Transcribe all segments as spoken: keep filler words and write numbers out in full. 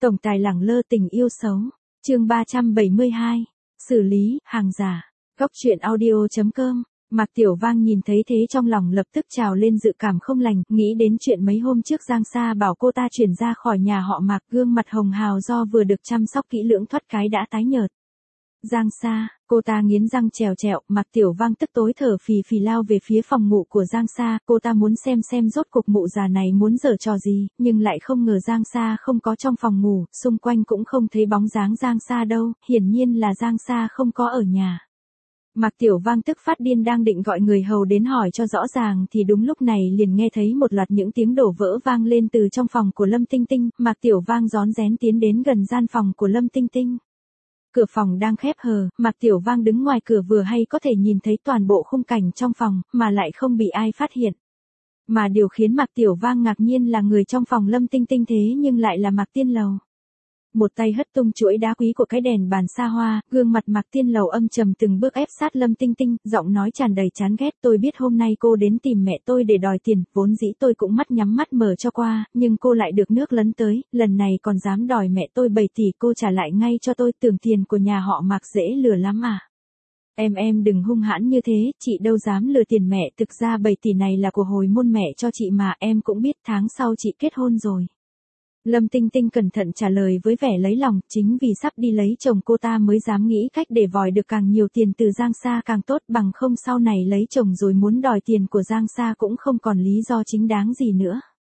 Tổng tài lẳng lơ tình yêu xấu. Chương ba trăm bảy mươi hai. Xử lý hàng giả. Góc truyện audio chấm com. Mạc Tiểu Vang nhìn thấy thế trong lòng lập tức trào lên dự cảm không lành, nghĩ đến chuyện mấy hôm trước Giang Sa bảo cô ta chuyển ra khỏi nhà họ Mạc, gương mặt hồng hào do vừa được chăm sóc kỹ lưỡng thoát cái đã tái nhợt. Giang Sa, cô ta nghiến răng trèo trẹo, Mạc Tiểu Vang tức tối thở phì phì lao về phía phòng ngủ của Giang Sa, cô ta muốn xem xem rốt cục mụ già này muốn giở trò gì, nhưng lại không ngờ Giang Sa không có trong phòng ngủ, xung quanh cũng không thấy bóng dáng Giang Sa đâu, hiển nhiên là Giang Sa không có ở nhà. Mạc Tiểu Vang tức phát điên đang định gọi người hầu đến hỏi cho rõ ràng thì đúng lúc này liền nghe thấy một loạt những tiếng đổ vỡ vang lên từ trong phòng của Lâm Tinh Tinh, Mạc Tiểu Vang rón rén tiến đến gần gian phòng của Lâm Tinh Tinh. Cửa phòng đang khép hờ, Mạc Tiểu Vang đứng ngoài cửa vừa hay có thể nhìn thấy toàn bộ khung cảnh trong phòng, mà lại không bị ai phát hiện. Mà điều khiến Mạc Tiểu Vang ngạc nhiên là người trong phòng Lâm Tinh Tinh thế nhưng lại là Mạc Tiên Lầu. Một tay hất tung chuỗi đá quý của cái đèn bàn xa hoa, gương mặt Mạc Tiên Lầu âm trầm từng bước ép sát Lâm Tinh Tinh, giọng nói tràn đầy chán ghét, tôi biết hôm nay cô đến tìm mẹ tôi để đòi tiền, vốn dĩ tôi cũng mắt nhắm mắt mở cho qua, nhưng cô lại được nước lấn tới, lần này còn dám đòi mẹ tôi bảy tỷ, cô trả lại ngay cho tôi, tưởng tiền của nhà họ Mạc dễ lừa lắm à. Em em đừng hung hãn như thế, chị đâu dám lừa tiền mẹ, thực ra bảy tỷ này là của hồi môn mẹ cho chị mà, em cũng biết tháng sau chị kết hôn rồi. Lâm Tinh Tinh cẩn thận trả lời với vẻ lấy lòng, chính vì sắp đi lấy chồng cô ta mới dám nghĩ cách để vòi được càng nhiều tiền từ Giang Sa càng tốt, bằng không sau này lấy chồng rồi muốn đòi tiền của Giang Sa cũng không còn lý do chính đáng gì nữa.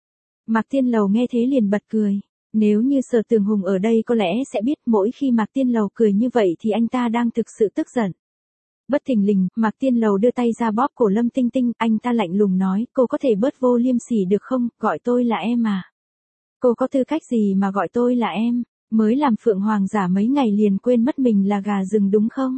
Mạc Tiên Lầu nghe thế liền bật cười. Nếu như Sở Tường Hùng ở đây có lẽ sẽ biết mỗi khi Mạc Tiên Lầu cười như vậy thì anh ta đang thực sự tức giận. Bất thình lình, Mạc Tiên Lầu đưa tay ra bóp cổ Lâm Tinh Tinh, anh ta lạnh lùng nói, cô có thể bớt vô liêm sỉ được không, gọi tôi là em à. Cô có tư cách gì mà gọi tôi là em, mới làm phượng hoàng giả mấy ngày liền quên mất mình là gà rừng đúng không?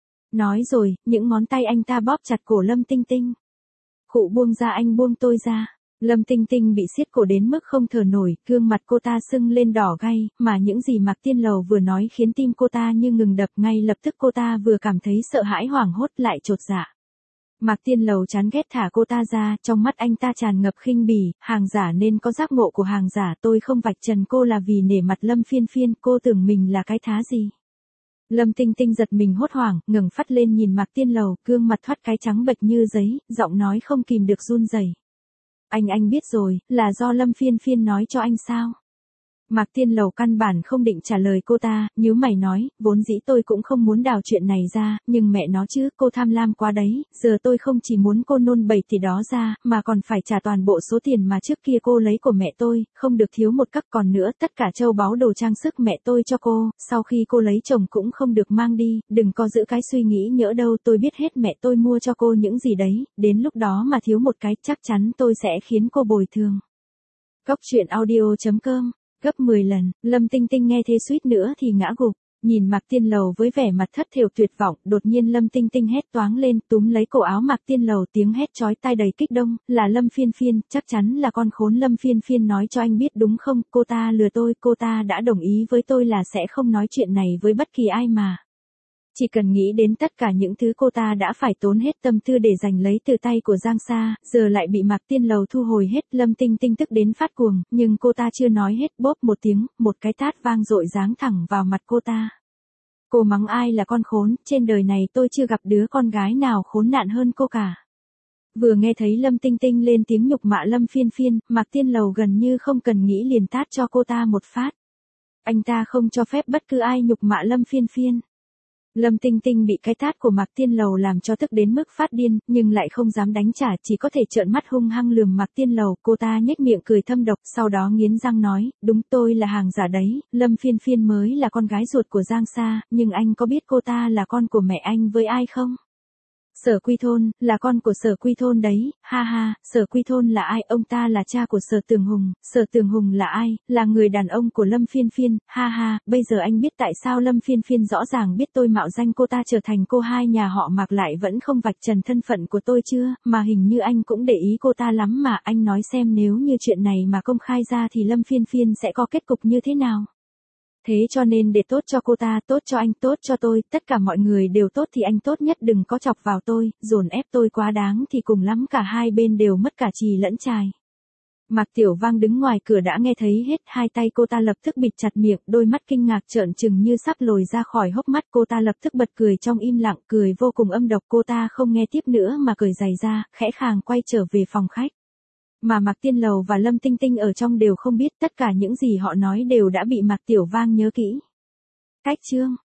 Nói rồi, những ngón tay anh ta bóp chặt cổ Lâm Tinh Tinh. Khụ buông ra anh buông tôi ra. Lâm Tinh Tinh bị siết cổ đến mức không thở nổi, gương mặt cô ta sưng lên đỏ gay, mà những gì Mạc Tiên Lầu vừa nói khiến tim cô ta như ngừng đập, ngay lập tức cô ta vừa cảm thấy sợ hãi hoảng hốt lại chột dạ. Mạc Tiên Lầu chán ghét thả cô ta ra, trong mắt anh ta tràn ngập khinh bỉ, hàng giả nên có giác ngộ của hàng giả, tôi không vạch trần cô là vì nể mặt Lâm Phiên Phiên, cô tưởng mình là cái thá gì. Lâm Tinh Tinh giật mình hốt hoảng, ngẩng phát lên nhìn Mạc Tiên Lầu, gương mặt thoát cái trắng bệch như giấy, giọng nói không kìm được run rẩy. Anh anh biết rồi, là do Lâm Phiên Phiên nói cho anh sao? Mạc Tiên Lầu căn bản không định trả lời cô ta, nhíu mày nói, vốn dĩ tôi cũng không muốn đào chuyện này ra, nhưng mẹ nó chứ, cô tham lam quá đấy, giờ tôi không chỉ muốn cô nôn bảy tỷ đó ra, mà còn phải trả toàn bộ số tiền mà trước kia cô lấy của mẹ tôi, không được thiếu một cắc, còn nữa, tất cả châu báu đồ trang sức mẹ tôi cho cô, sau khi cô lấy chồng cũng không được mang đi, đừng có giữ cái suy nghĩ nhỡ đâu, tôi biết hết mẹ tôi mua cho cô những gì đấy, đến lúc đó mà thiếu một cái, chắc chắn tôi sẽ khiến cô bồi thường. Góc truyện audio chấm com. Gấp mười lần, Lâm Tinh Tinh nghe thế suýt nữa thì ngã gục, nhìn Mạc Tiên Lầu với vẻ mặt thất thểu tuyệt vọng, đột nhiên Lâm Tinh Tinh hét toáng lên, túm lấy cổ áo Mạc Tiên Lầu, tiếng hét chói tai đầy kích động, là Lâm Phiên Phiên, chắc chắn là con khốn Lâm Phiên Phiên nói cho anh biết đúng không, cô ta lừa tôi, cô ta đã đồng ý với tôi là sẽ không nói chuyện này với bất kỳ ai mà. Chỉ cần nghĩ đến tất cả những thứ cô ta đã phải tốn hết tâm tư để giành lấy từ tay của Giang Sa, giờ lại bị Mạc Tiên Lầu thu hồi hết, Lâm Tinh Tinh tức đến phát cuồng, nhưng cô ta chưa nói hết, bóp một tiếng, một cái tát vang dội giáng thẳng vào mặt cô ta. Cô mắng ai là con khốn, trên đời này tôi chưa gặp đứa con gái nào khốn nạn hơn cô cả. Vừa nghe thấy Lâm Tinh Tinh lên tiếng nhục mạ Lâm Phiên Phiên, Mạc Tiên Lầu gần như không cần nghĩ liền tát cho cô ta một phát. Anh ta không cho phép bất cứ ai nhục mạ Lâm Phiên Phiên. Lâm Tinh Tinh bị cái tát của Mạc Tiên Lầu làm cho tức đến mức phát điên, nhưng lại không dám đánh trả, chỉ có thể trợn mắt hung hăng lườm Mạc Tiên Lầu, cô ta nhếch miệng cười thâm độc, sau đó nghiến răng nói, đúng tôi là hàng giả đấy, Lâm Phiên Phiên mới là con gái ruột của Giang Sa, nhưng anh có biết cô ta là con của mẹ anh với ai không? Sở Quy Thôn, là con của Sở Quy Thôn đấy, ha ha, Sở Quy Thôn là ai, ông ta là cha của Sở Tường Hùng, Sở Tường Hùng là ai, là người đàn ông của Lâm Phiên Phiên, ha ha, bây giờ anh biết tại sao Lâm Phiên Phiên rõ ràng biết tôi mạo danh cô ta trở thành cô hai nhà họ Mạc lại vẫn không vạch trần thân phận của tôi chưa, mà hình như anh cũng để ý cô ta lắm mà, anh nói xem nếu như chuyện này mà công khai ra thì Lâm Phiên Phiên sẽ có kết cục như thế nào. Thế cho nên để tốt cho cô ta, tốt cho anh, tốt cho tôi, tất cả mọi người đều tốt thì anh tốt nhất đừng có chọc vào tôi, dồn ép tôi quá đáng thì cùng lắm cả hai bên đều mất cả chì lẫn chài. Mạc Tiểu Vang đứng ngoài cửa đã nghe thấy hết, hai tay cô ta lập tức bịt chặt miệng, đôi mắt kinh ngạc trợn trừng như sắp lồi ra khỏi hốc mắt, cô ta lập tức bật cười trong im lặng, cười vô cùng âm độc, cô ta không nghe tiếp nữa mà cởi giày ra, khẽ khàng quay trở về phòng khách. Mà Mạc Tiên Lầu và Lâm Tinh Tinh ở trong đều không biết, tất cả những gì họ nói đều đã bị Mạc Tiểu Vang nhớ kỹ. Cách chương